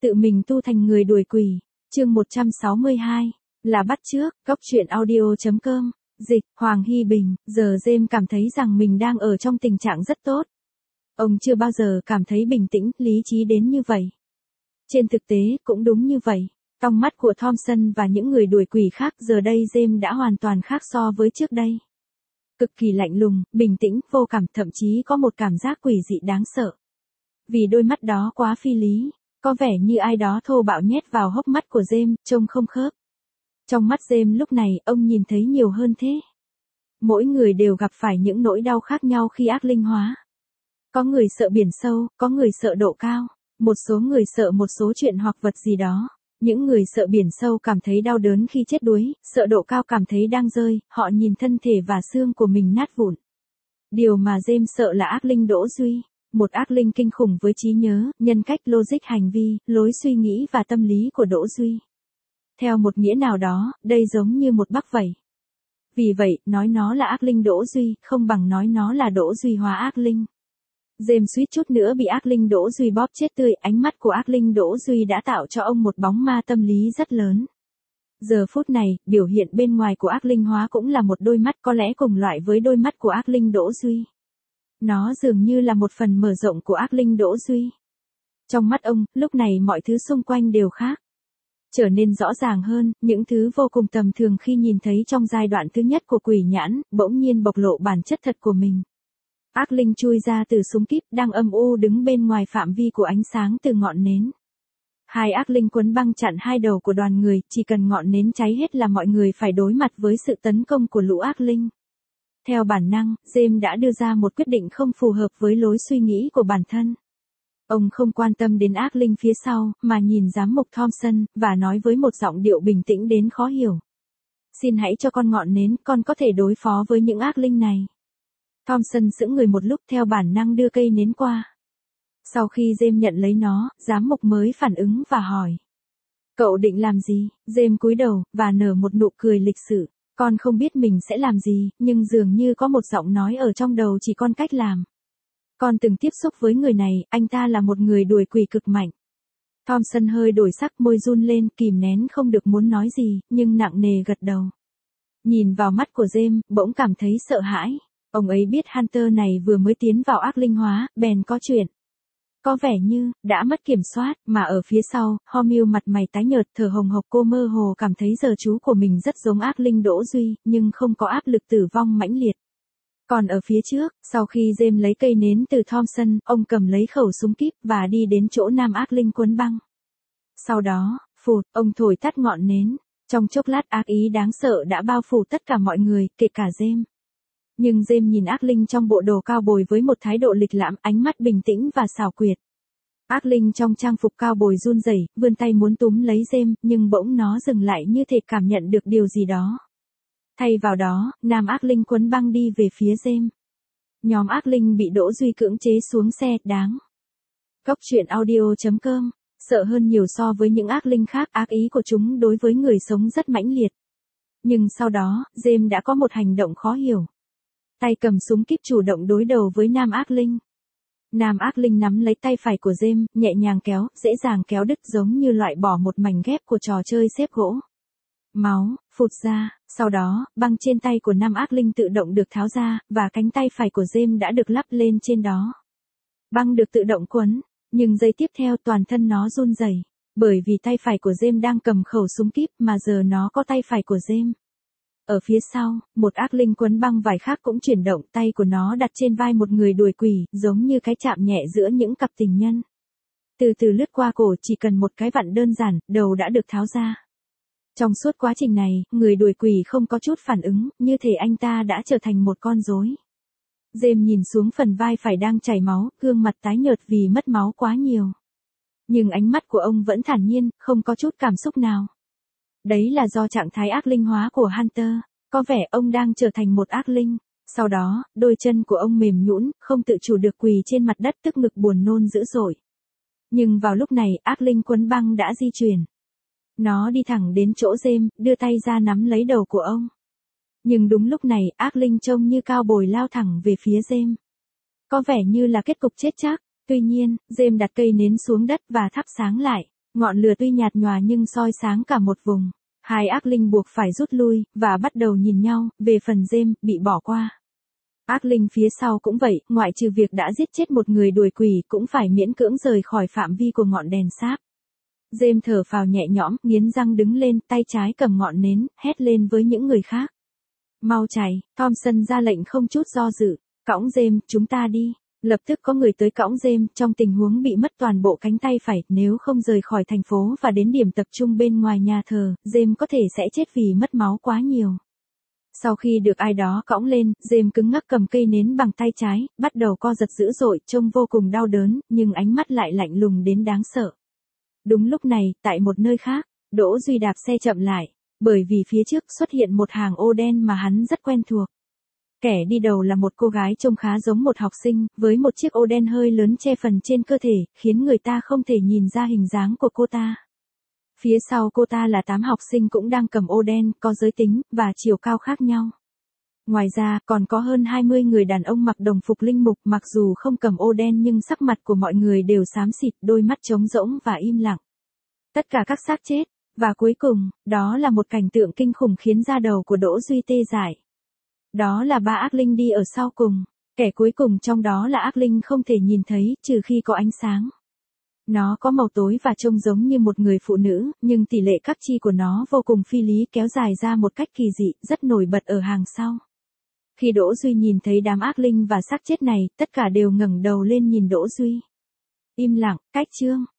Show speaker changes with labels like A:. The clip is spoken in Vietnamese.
A: Tự mình tu thành người đuổi quỷ. Chương 162. Là bắt chước. Góc truyện audio.com. Dịch. Hoàng Hy Bình. Giờ James cảm thấy rằng mình đang ở trong tình trạng rất tốt. Ông chưa bao giờ cảm thấy bình tĩnh, lý trí đến như vậy. Trên thực tế, cũng đúng như vậy. Trong mắt của Thompson và những người đuổi quỷ khác giờ đây James đã hoàn toàn khác so với trước đây. Cực kỳ lạnh lùng, bình tĩnh, vô cảm, thậm chí có một cảm giác quỷ dị đáng sợ. Vì đôi mắt đó quá phi lý, có vẻ như ai đó thô bạo nhét vào hốc mắt của James, trông không khớp. Trong mắt James lúc này, ông nhìn thấy nhiều hơn thế. Mỗi người đều gặp phải những nỗi đau khác nhau khi ác linh hóa. Có người sợ biển sâu, có người sợ độ cao, một số người sợ một số chuyện hoặc vật gì đó. Những người sợ biển sâu cảm thấy đau đớn khi chết đuối, sợ độ cao cảm thấy đang rơi, họ nhìn thân thể và xương của mình nát vụn. Điều mà James sợ là ác linh Đỗ Duy, một ác linh kinh khủng với trí nhớ, nhân cách, logic hành vi, lối suy nghĩ và tâm lý của Đỗ Duy. Theo một nghĩa nào đó, đây giống như một bắc vậy. Vì vậy, nói nó là ác linh Đỗ Duy, không bằng nói nó là Đỗ Duy hóa ác linh. James suýt chút nữa bị ác linh Đỗ Duy bóp chết tươi, ánh mắt của ác linh Đỗ Duy đã tạo cho ông một bóng ma tâm lý rất lớn. Giờ phút này, biểu hiện bên ngoài của ác linh hóa cũng là một đôi mắt có lẽ cùng loại với đôi mắt của ác linh Đỗ Duy. Nó dường như là một phần mở rộng của ác linh Đỗ Duy. Trong mắt ông, lúc này mọi thứ xung quanh đều khác. Trở nên rõ ràng hơn, những thứ vô cùng tầm thường khi nhìn thấy trong giai đoạn thứ nhất của quỷ nhãn, bỗng nhiên bộc lộ bản chất thật của mình. Ác linh chui ra từ súng kíp đang âm u đứng bên ngoài phạm vi của ánh sáng từ ngọn nến. Hai ác linh quấn băng chặn hai đầu của đoàn người, chỉ cần ngọn nến cháy hết là mọi người phải đối mặt với sự tấn công của lũ ác linh. Theo bản năng, James đã đưa ra một quyết định không phù hợp với lối suy nghĩ của bản thân. Ông không quan tâm đến ác linh phía sau, mà nhìn giám mục Thompson, và nói với một giọng điệu bình tĩnh đến khó hiểu. Xin hãy cho con ngọn nến, con có thể đối phó với những ác linh này. Thompson sững người một lúc theo bản năng đưa cây nến qua. Sau khi James nhận lấy nó, giám mục mới phản ứng và hỏi. Cậu định làm gì? James cúi đầu, và nở một nụ cười lịch sự. Con không biết mình sẽ làm gì, nhưng dường như có một giọng nói ở trong đầu chỉ con cách làm. Con từng tiếp xúc với người này, anh ta là một người đuổi quỷ cực mạnh. Thompson hơi đổi sắc, môi run lên, kìm nén không được muốn nói gì, nhưng nặng nề gật đầu. Nhìn vào mắt của James, bỗng cảm thấy sợ hãi. Ông ấy biết Hunter này vừa mới tiến vào ác linh hóa, bèn có chuyện. Có vẻ như, đã mất kiểm soát, mà ở phía sau, Hormel mặt mày tái nhợt thở hồng hộc, cô mơ hồ cảm thấy giờ chú của mình rất giống ác linh Đỗ Duy, nhưng không có áp lực tử vong mãnh liệt. Còn ở phía trước, sau khi James lấy cây nến từ Thompson, ông cầm lấy khẩu súng kíp và đi đến chỗ nam ác linh quấn băng. Sau đó, phụt, ông thổi tắt ngọn nến. Trong chốc lát ác ý đáng sợ đã bao phủ tất cả mọi người, kể cả James. Nhưng James nhìn ác linh trong bộ đồ cao bồi với một thái độ lịch lãm, ánh mắt bình tĩnh và xảo quyệt. Ác linh trong trang phục cao bồi run rẩy, vươn tay muốn túm lấy James, nhưng bỗng nó dừng lại như thể cảm nhận được điều gì đó. Thay vào đó, nam ác linh quấn băng đi về phía James. Nhóm ác linh bị Đỗ Duy cưỡng chế xuống xe, đáng. Góc truyện audio.com. Sợ hơn nhiều so với những ác linh khác, ác ý của chúng đối với người sống rất mãnh liệt. Nhưng sau đó, James đã có một hành động khó hiểu. Tay cầm súng kíp chủ động đối đầu với nam ác linh. Nam ác linh nắm lấy tay phải của James, nhẹ nhàng kéo, dễ dàng kéo đứt giống như loại bỏ một mảnh ghép của trò chơi xếp gỗ. Máu, phụt ra, sau đó, băng trên tay của nam ác linh tự động được tháo ra, và cánh tay phải của James đã được lắp lên trên đó. Băng được tự động quấn, nhưng giây tiếp theo toàn thân nó run rẩy, bởi vì tay phải của James đang cầm khẩu súng kíp mà giờ nó có tay phải của James. Ở phía sau, một ác linh quấn băng vải khác cũng chuyển động, tay của nó đặt trên vai một người đuổi quỷ, giống như cái chạm nhẹ giữa những cặp tình nhân. Từ từ lướt qua cổ, chỉ cần một cái vặn đơn giản, đầu đã được tháo ra. Trong suốt quá trình này, người đuổi quỷ không có chút phản ứng, như thể anh ta đã trở thành một con rối. James nhìn xuống phần vai phải đang chảy máu, gương mặt tái nhợt vì mất máu quá nhiều. Nhưng ánh mắt của ông vẫn thản nhiên, không có chút cảm xúc nào. Đấy là do trạng thái ác linh hóa của Hunter, có vẻ ông đang trở thành một ác linh. Sau đó, đôi chân của ông mềm nhũn, không tự chủ được quỳ trên mặt đất, tức ngực buồn nôn dữ dội. Nhưng vào lúc này, ác linh quấn băng đã di chuyển. Nó đi thẳng đến chỗ James, đưa tay ra nắm lấy đầu của ông. Nhưng đúng lúc này, ác linh trông như cao bồi lao thẳng về phía James. Có vẻ như là kết cục chết chắc. Tuy nhiên, James đặt cây nến xuống đất và thắp sáng lại. Ngọn lửa tuy nhạt nhòa nhưng soi sáng cả một vùng. Hai ác linh buộc phải rút lui, và bắt đầu nhìn nhau, về phần James, bị bỏ qua. Ác linh phía sau cũng vậy, ngoại trừ việc đã giết chết một người đuổi quỷ cũng phải miễn cưỡng rời khỏi phạm vi của ngọn đèn sáp. James thở phào nhẹ nhõm, nghiến răng đứng lên, tay trái cầm ngọn nến, hét lên với những người khác. Mau chạy, Thompson ra lệnh không chút do dự. Cõng James, chúng ta đi. Lập tức có người tới cõng James trong tình huống bị mất toàn bộ cánh tay phải, nếu không rời khỏi thành phố và đến điểm tập trung bên ngoài nhà thờ, James có thể sẽ chết vì mất máu quá nhiều. Sau khi được ai đó cõng lên, James cứng ngắc cầm cây nến bằng tay trái, bắt đầu co giật dữ dội, trông vô cùng đau đớn, nhưng ánh mắt lại lạnh lùng đến đáng sợ. Đúng lúc này, tại một nơi khác, Đỗ Duy đạp xe chậm lại, bởi vì phía trước xuất hiện một hàng ô đen mà hắn rất quen thuộc. Kẻ đi đầu là một cô gái trông khá giống một học sinh, với một chiếc ô đen hơi lớn che phần trên cơ thể, khiến người ta không thể nhìn ra hình dáng của cô ta. Phía sau cô ta là 8 học sinh cũng đang cầm ô đen, có giới tính và chiều cao khác nhau. Ngoài ra, còn có hơn 20 người đàn ông mặc đồng phục linh mục, mặc dù không cầm ô đen nhưng sắc mặt của mọi người đều xám xịt, đôi mắt trống rỗng và im lặng. Tất cả các xác chết. Và cuối cùng, đó là một cảnh tượng kinh khủng khiến da đầu của Đỗ Duy tê dại. Đó là 3 ác linh đi ở sau cùng. Kẻ cuối cùng trong đó là ác linh không thể nhìn thấy, trừ khi có ánh sáng. Nó có màu tối và trông giống như một người phụ nữ, nhưng tỷ lệ các chi của nó vô cùng phi lý, kéo dài ra một cách kỳ dị, rất nổi bật ở hàng sau. Khi Đỗ Duy nhìn thấy đám ác linh và xác chết này, tất cả đều ngẩng đầu lên nhìn Đỗ Duy. Im lặng, cách chương.